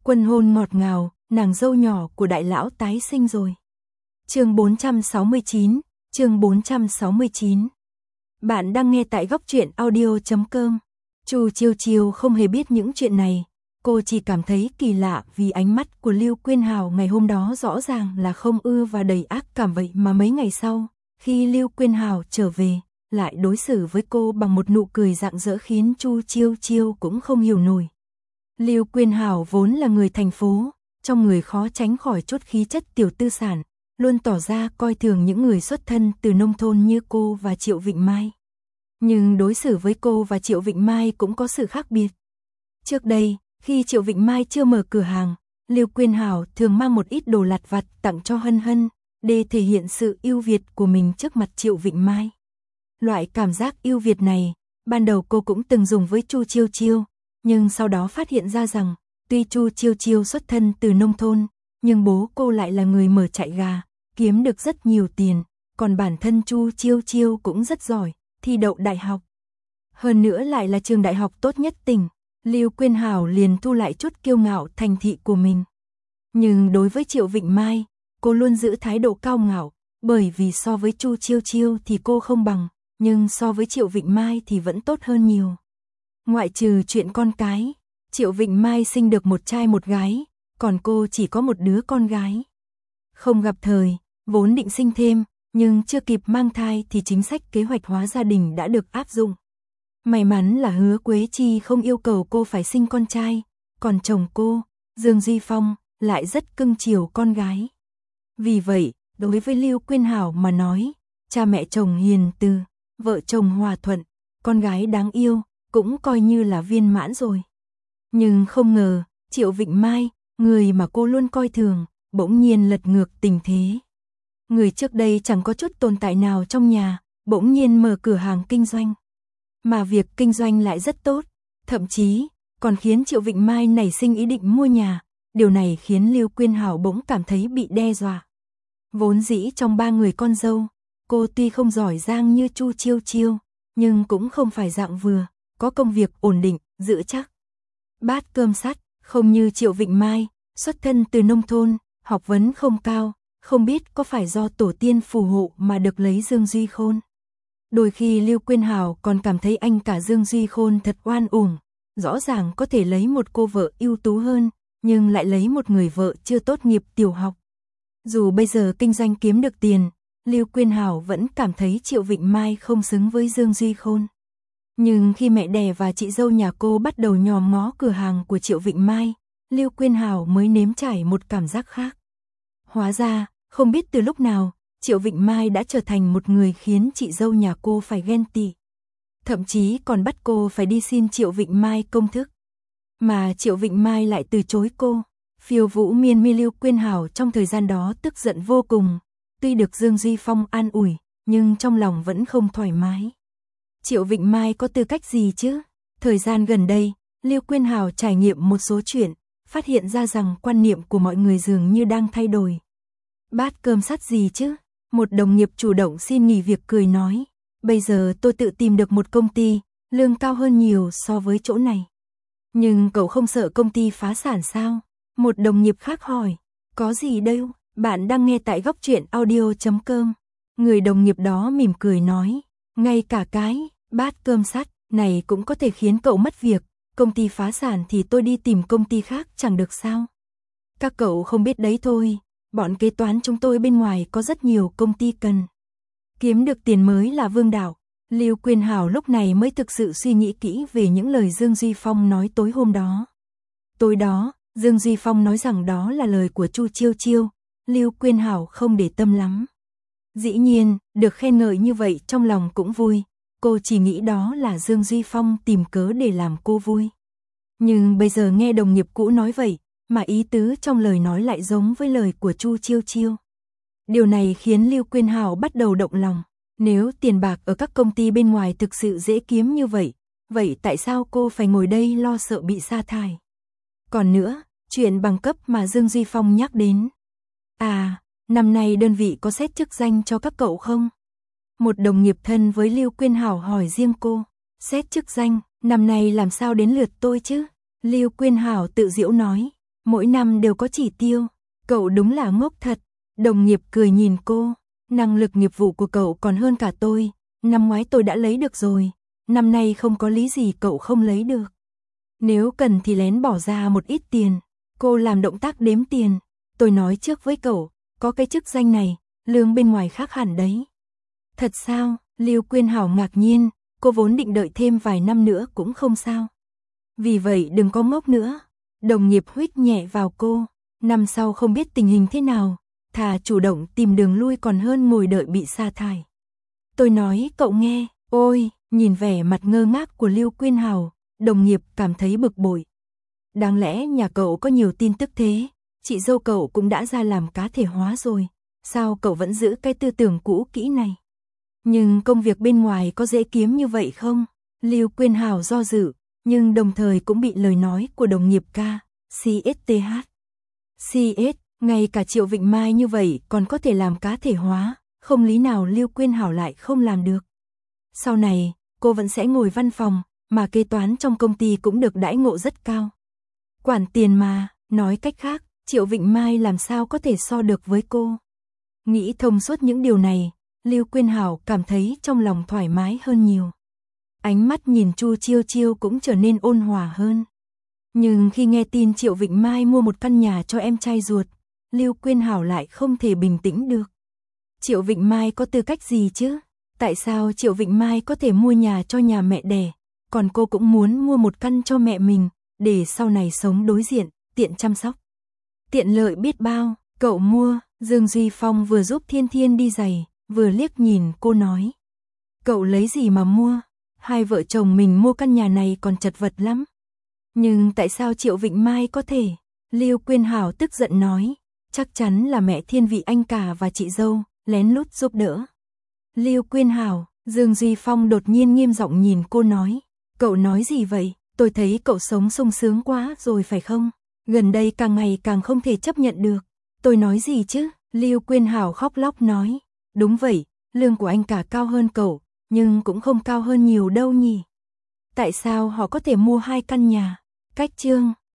Quân hôn ngọt ngào, nàng dâu nhỏ của đại lão tái sinh rồi. Chương 469, chương 469. Bạn đang nghe tại goctruyện.audio.com. Chu Chiêu Chiêu không hề biết những chuyện này, cô chỉ cảm thấy kỳ lạ vì ánh mắt của Lưu Quyên Hào ngày hôm đó rõ ràng là không ưa và đầy ác cảm, vậy mà mấy ngày sau, khi Lưu Quyên Hào trở về, lại đối xử với cô bằng một nụ cười rạng rỡ khiến Chu Chiêu Chiêu cũng không hiểu nổi. Lưu Quyên Hào vốn là người thành phố, trong người khó tránh khỏi chút khí chất tiểu tư sản, luôn tỏ ra coi thường những người xuất thân từ nông thôn như cô và Triệu Vịnh Mai. Nhưng đối xử với cô và Triệu Vịnh Mai cũng có sự khác biệt. Trước đây, khi Triệu Vịnh Mai chưa mở cửa hàng, Lưu Quyên Hào thường mang một ít đồ lặt vặt tặng cho Hân Hân, để thể hiện sự ưu việt của mình trước mặt Triệu Vịnh Mai. Loại cảm giác ưu việt này, ban đầu cô cũng từng dùng với Chu Chiêu Chiêu, nhưng sau đó phát hiện ra rằng, tuy Chu Chiêu Chiêu xuất thân từ nông thôn, nhưng bố cô lại là người mở trại gà, kiếm được rất nhiều tiền, còn bản thân Chu Chiêu Chiêu cũng rất giỏi, thi đậu đại học. Hơn nữa lại là trường đại học tốt nhất tỉnh, Lưu Quyên Hào liền thu lại chút kiêu ngạo thành thị của mình. Nhưng đối với Triệu Vịnh Mai, cô luôn giữ thái độ cao ngạo, bởi vì so với Chu Chiêu Chiêu thì cô không bằng, nhưng so với Triệu Vịnh Mai thì vẫn tốt hơn nhiều. Ngoại trừ chuyện con cái, Triệu Vịnh Mai sinh được một trai một gái, còn cô chỉ có một đứa con gái. Không gặp thời, vốn định sinh thêm, nhưng chưa kịp mang thai thì chính sách kế hoạch hóa gia đình đã được áp dụng. May mắn là Hứa Quế Chi không yêu cầu cô phải sinh con trai, còn chồng cô, Dương Duy Phong, lại rất cưng chiều con gái. Vì vậy, đối với Lưu Quyên Hào mà nói, cha mẹ chồng hiền từ, vợ chồng hòa thuận, con gái đáng yêu, cũng coi như là viên mãn rồi. Nhưng không ngờ, Triệu Vịnh Mai, người mà cô luôn coi thường, bỗng nhiên lật ngược tình thế. Người trước đây chẳng có chút tồn tại nào trong nhà, bỗng nhiên mở cửa hàng kinh doanh. Mà việc kinh doanh lại rất tốt, thậm chí còn khiến Triệu Vịnh Mai nảy sinh ý định mua nhà. Điều này khiến Lưu Quyên Hào bỗng cảm thấy bị đe dọa. Vốn dĩ trong ba người con dâu, cô tuy không giỏi giang như Chu Chiêu Chiêu, nhưng cũng không phải dạng vừa, có công việc ổn định, giữ chắc. Bát cơm sắt, không như Triệu Vịnh Mai, xuất thân từ nông thôn, học vấn không cao, không biết có phải do tổ tiên phù hộ mà được lấy Dương Duy Khôn. Đôi khi Lưu Quyên Hào còn cảm thấy anh cả Dương Duy Khôn thật oan uổng, rõ ràng có thể lấy một cô vợ ưu tú hơn, nhưng lại lấy một người vợ chưa tốt nghiệp tiểu học. Dù bây giờ kinh doanh kiếm được tiền, Lưu Quyên Hào vẫn cảm thấy Triệu Vịnh Mai không xứng với Dương Duy Khôn. Nhưng khi mẹ đẻ và chị dâu nhà cô bắt đầu nhòm ngó cửa hàng của Triệu Vịnh Mai, Lưu Quyên Hào mới nếm trải một cảm giác khác. Hóa ra, không biết từ lúc nào, Triệu Vịnh Mai đã trở thành một người khiến chị dâu nhà cô phải ghen tị. Thậm chí còn bắt cô phải đi xin Triệu Vịnh Mai công thức. Mà Triệu Vịnh Mai lại từ chối cô. Phiêu Vũ Miên Mi Lưu Quyên Hào trong thời gian đó tức giận vô cùng. Tuy được Dương Duy Phong an ủi, nhưng trong lòng vẫn không thoải mái. Triệu Vịnh Mai có tư cách gì chứ? Thời gian gần đây, Lưu Quyên Hào trải nghiệm một số chuyện, phát hiện ra rằng quan niệm của mọi người dường như đang thay đổi. Bát cơm sắt gì chứ? Một đồng nghiệp chủ động xin nghỉ việc cười nói. Bây giờ tôi tự tìm được một công ty, lương cao hơn nhiều so với chỗ này. Nhưng cậu không sợ công ty phá sản sao? Một đồng nghiệp khác hỏi. Có gì đâu, bạn đang nghe tại goctruyện.audio.com. Người đồng nghiệp đó mỉm cười nói. Ngay cả cái bát cơm sắt này cũng có thể khiến cậu mất việc. Công ty phá sản thì tôi đi tìm công ty khác chẳng được sao? Các cậu không biết đấy thôi. Bọn kế toán chúng tôi bên ngoài có rất nhiều công ty cần. Kiếm được tiền mới là vương đạo. Lưu Quyên Hào lúc này mới thực sự suy nghĩ kỹ về những lời Dương Duy Phong nói tối hôm đó. Tối đó, Dương Duy Phong nói rằng đó là lời của Chu Chiêu Chiêu. Lưu Quyên Hào không để tâm lắm. Dĩ nhiên, được khen ngợi như vậy trong lòng cũng vui. Cô chỉ nghĩ đó là Dương Duy Phong tìm cớ để làm cô vui. Nhưng bây giờ nghe đồng nghiệp cũ nói vậy, mà ý tứ trong lời nói lại giống với lời của Chu Chiêu Chiêu. Điều này khiến Lưu Quyên Hào bắt đầu động lòng. Nếu tiền bạc ở các công ty bên ngoài thực sự dễ kiếm như vậy, vậy tại sao cô phải ngồi đây lo sợ bị sa thải? Còn nữa, chuyện bằng cấp mà Dương Duy Phong nhắc đến. À, năm nay đơn vị có xét chức danh cho các cậu không? Một đồng nghiệp thân với Lưu Quyên Hào hỏi riêng cô. Xét chức danh, năm nay làm sao đến lượt tôi chứ? Lưu Quyên Hào tự giễu nói. Mỗi năm đều có chỉ tiêu. Cậu đúng là ngốc thật. Đồng nghiệp cười nhìn cô. Năng lực nghiệp vụ của cậu còn hơn cả tôi. Năm ngoái tôi đã lấy được rồi. Năm nay không có lý gì cậu không lấy được. Nếu cần thì lén bỏ ra một ít tiền. Cô làm động tác đếm tiền. Tôi nói trước với cậu, có cái chức danh này, lương bên ngoài khác hẳn đấy. Thật sao? Lưu Quyên Hảo ngạc nhiên, cô vốn định đợi thêm vài năm nữa cũng không sao. Vì vậy đừng có ngốc nữa. Đồng nghiệp huých nhẹ vào cô. Năm sau không biết tình hình thế nào, thà chủ động tìm đường lui còn hơn ngồi đợi bị sa thải. Tôi nói cậu nghe, ôi, nhìn vẻ mặt ngơ ngác của Lưu Quyên Hảo, đồng nghiệp cảm thấy bực bội. Đáng lẽ nhà cậu có nhiều tin tức thế, chị dâu cậu cũng đã ra làm cá thể hóa rồi, sao cậu vẫn giữ cái tư tưởng cũ kỹ này? Nhưng công việc bên ngoài có dễ kiếm như vậy không? Lưu Quyên Hảo do dự, nhưng đồng thời cũng bị lời nói của đồng nghiệp CSTH. CS, ngay cả Triệu Vịnh Mai như vậy còn có thể làm cá thể hóa, không lý nào Lưu Quyên Hảo lại không làm được. Sau này, cô vẫn sẽ ngồi văn phòng, mà kế toán trong công ty cũng được đãi ngộ rất cao. Quản tiền mà, nói cách khác, Triệu Vịnh Mai làm sao có thể so được với cô. Nghĩ thông suốt những điều này, Lưu Quyên Hảo cảm thấy trong lòng thoải mái hơn nhiều. Ánh mắt nhìn Chu Chiêu Chiêu cũng trở nên ôn hòa hơn. Nhưng khi nghe tin Triệu Vịnh Mai mua một căn nhà cho em trai ruột, Lưu Quyên Hảo lại không thể bình tĩnh được. Triệu Vịnh Mai có tư cách gì chứ? Tại sao Triệu Vịnh Mai có thể mua nhà cho nhà mẹ đẻ, còn cô cũng muốn mua một căn cho mẹ mình, để sau này sống đối diện, tiện chăm sóc. Tiện lợi biết bao, cậu mua, Dương Duy Phong vừa giúp Thiên Thiên đi giày, vừa liếc nhìn cô nói. Cậu lấy gì mà mua? Hai vợ chồng mình mua căn nhà này còn chật vật lắm. Nhưng tại sao Triệu Vịnh Mai có thể? Lưu Quyên Hảo tức giận nói, chắc chắn là mẹ Thiên Vị anh cả và chị dâu, lén lút giúp đỡ. Lưu Quyên Hảo, Dương Duy Phong đột nhiên nghiêm giọng nhìn cô nói, cậu nói gì vậy? Tôi thấy cậu sống sung sướng quá rồi phải không? Gần đây càng ngày càng không thể chấp nhận được. Tôi nói gì chứ? Lưu Quyên Hảo khóc lóc nói, đúng vậy, lương của anh cả cao hơn cậu, nhưng cũng không cao hơn nhiều đâu nhỉ. Tại sao họ có thể mua 2 căn nhà? Cách chương